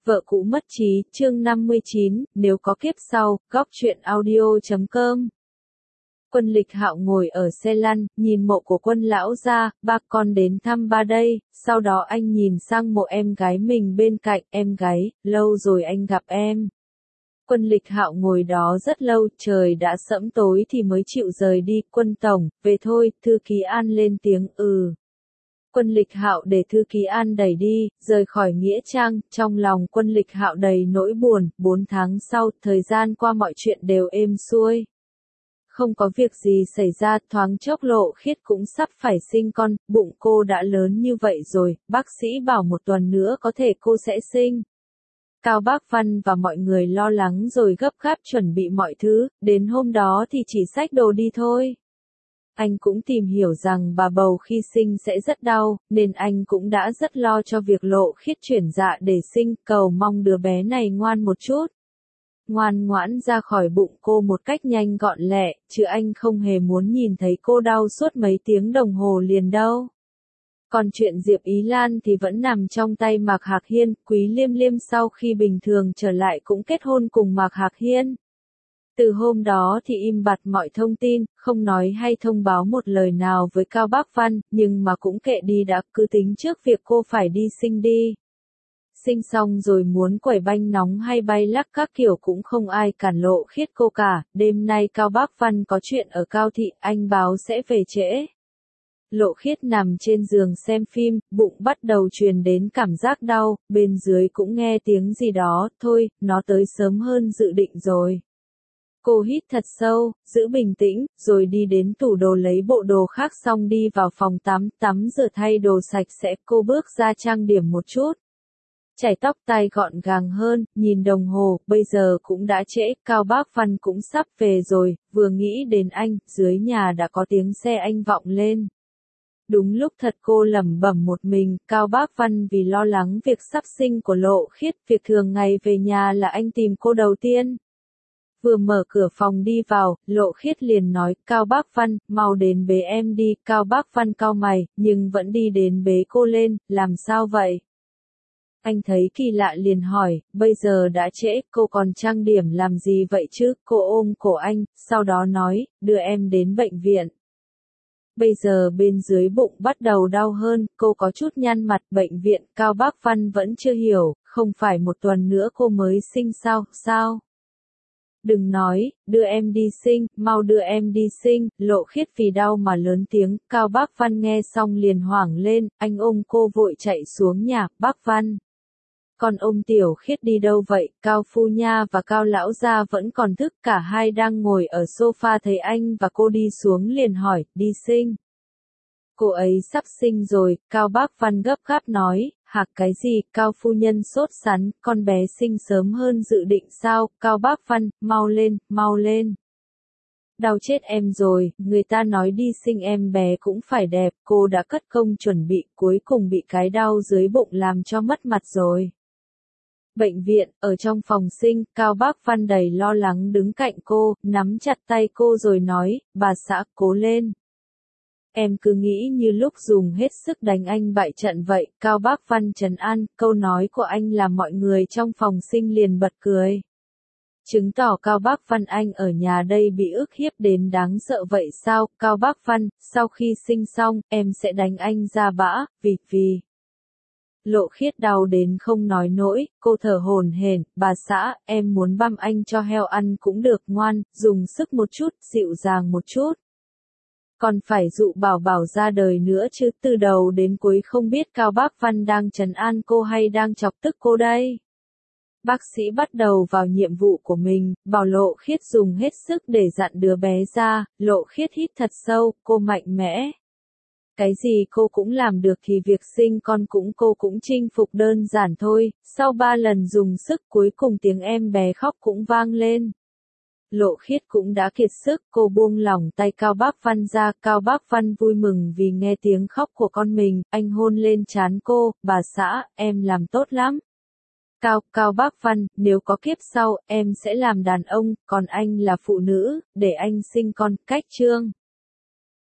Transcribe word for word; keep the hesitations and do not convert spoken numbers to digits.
Vợ cũ mất trí, chương năm mươi chín, nếu có kiếp sau, góc truyện audio chấm com. Quân Lịch Hạo ngồi ở xe lăn, nhìn mộ của Quân lão gia, ba con đến thăm ba đây, sau đó anh nhìn sang mộ em gái mình bên cạnh, em gái, lâu rồi anh gặp em. Quân Lịch Hạo ngồi đó rất lâu, trời đã sẫm tối thì mới chịu rời đi, Quân tổng, về thôi, thư ký An lên tiếng, ừ. Quân Lịch Hạo để thư ký An đẩy đi, rời khỏi nghĩa trang, trong lòng Quân Lịch Hạo đầy nỗi buồn, bốn tháng sau, thời gian qua mọi chuyện đều êm xuôi. Không có việc gì xảy ra, thoáng chốc Lộ Khiết cũng sắp phải sinh con, bụng cô đã lớn như vậy rồi, bác sĩ bảo một tuần nữa có thể cô sẽ sinh. Cao Bác Văn và mọi người lo lắng rồi gấp gáp chuẩn bị mọi thứ, đến hôm đó thì chỉ xách đồ đi thôi. Anh cũng tìm hiểu rằng bà bầu khi sinh sẽ rất đau, nên anh cũng đã rất lo cho việc Lộ Khiết chuyển dạ để sinh, cầu mong đứa bé này ngoan một chút. Ngoan ngoãn ra khỏi bụng cô một cách nhanh gọn lẹ, chứ anh không hề muốn nhìn thấy cô đau suốt mấy tiếng đồng hồ liền đâu. Còn chuyện Diệp Ý Lan thì vẫn nằm trong tay Mạc Hạc Hiên, Quý Liêm Liêm sau khi bình thường trở lại cũng kết hôn cùng Mạc Hạc Hiên. Từ hôm đó thì im bặt mọi thông tin, không nói hay thông báo một lời nào với Cao Bác Văn, nhưng mà cũng kệ đi đã, cứ tính trước việc cô phải đi sinh đi. Sinh xong rồi muốn quẩy banh nóng hay bay lắc các kiểu cũng không ai cản Lộ Khiết cô cả, đêm nay Cao Bác Văn có chuyện ở Cao Thị, anh báo sẽ về trễ. Lộ Khiết nằm trên giường xem phim, bụng bắt đầu truyền đến cảm giác đau, bên dưới cũng nghe tiếng gì đó, thôi, nó tới sớm hơn dự định rồi. Cô hít thật sâu, giữ bình tĩnh, rồi đi đến tủ đồ lấy bộ đồ khác xong đi vào phòng tắm, tắm rửa thay đồ sạch sẽ, cô bước ra trang điểm một chút. Chải tóc tai gọn gàng hơn, nhìn đồng hồ, bây giờ cũng đã trễ, Cao Bác Văn cũng sắp về rồi, vừa nghĩ đến anh, dưới nhà đã có tiếng xe anh vọng lên. Đúng lúc thật cô lẩm bẩm một mình, Cao Bác Văn vì lo lắng việc sắp sinh của Lộ Khiết, việc thường ngày về nhà là anh tìm cô đầu tiên. Vừa mở cửa phòng đi vào, Lộ Khiết liền nói, Cao Bác Văn, mau đến bế em đi, Cao Bác Văn cau mày, nhưng vẫn đi đến bế cô lên, làm sao vậy? Anh thấy kỳ lạ liền hỏi, bây giờ đã trễ, cô còn trang điểm làm gì vậy chứ? Cô ôm cổ anh, sau đó nói, đưa em đến bệnh viện. Bây giờ bên dưới bụng bắt đầu đau hơn, cô có chút nhăn mặt, bệnh viện, Cao Bác Văn vẫn chưa hiểu, không phải một tuần nữa cô mới sinh sao, sao? Đừng nói, đưa em đi sinh, mau đưa em đi sinh, Lộ Khiết vì đau mà lớn tiếng, Cao Bác Văn nghe xong liền hoảng lên, anh ôm cô vội chạy xuống nhà, Bác Văn. Còn ôm Tiểu Khiết đi đâu vậy, Cao Phu Nha và Cao Lão Gia vẫn còn thức, cả hai đang ngồi ở sofa thấy anh và cô đi xuống liền hỏi, đi sinh. Cô ấy sắp sinh rồi, Cao Bác Văn gấp gáp nói, hạc cái gì, Cao Phu Nhân sốt sắng, con bé sinh sớm hơn dự định sao, Cao Bác Văn, mau lên, mau lên. Đau chết em rồi, người ta nói đi sinh em bé cũng phải đẹp, cô đã cất công chuẩn bị, cuối cùng bị cái đau dưới bụng làm cho mất mặt rồi. Bệnh viện, ở trong phòng sinh, Cao Bác Văn đầy lo lắng đứng cạnh cô, nắm chặt tay cô rồi nói, bà xã, cố lên. Em cứ nghĩ như lúc dùng hết sức đánh anh bại trận vậy, Cao Bác Văn trấn an, câu nói của anh làm mọi người trong phòng sinh liền bật cười. Chứng tỏ Cao Bác Văn anh ở nhà đây bị ức hiếp đến đáng sợ vậy sao, Cao Bác Văn, sau khi sinh xong, em sẽ đánh anh ra bã, vì vì. Lộ Khiết đau đến không nói nổi, cô thở hổn hển, bà xã, em muốn băm anh cho heo ăn cũng được, ngoan, dùng sức một chút, dịu dàng một chút. Còn phải dụ bảo bảo ra đời nữa chứ, từ đầu đến cuối không biết Cao Bác Văn đang trấn an cô hay đang chọc tức cô đây. Bác sĩ bắt đầu vào nhiệm vụ của mình, bảo Lộ Khiết dùng hết sức để dặn đứa bé ra, Lộ Khiết hít thật sâu, cô mạnh mẽ. Cái gì cô cũng làm được thì việc sinh con cũng cô cũng chinh phục đơn giản thôi, sau ba lần dùng sức cuối cùng tiếng em bé khóc cũng vang lên. Lộ Khiết cũng đã kiệt sức, cô buông lỏng tay Cao Bác Văn ra, Cao Bác Văn vui mừng vì nghe tiếng khóc của con mình, anh hôn lên trán cô, bà xã, em làm tốt lắm. Cao, Cao Bác Văn, nếu có kiếp sau, em sẽ làm đàn ông, còn anh là phụ nữ, để anh sinh con, cách chương.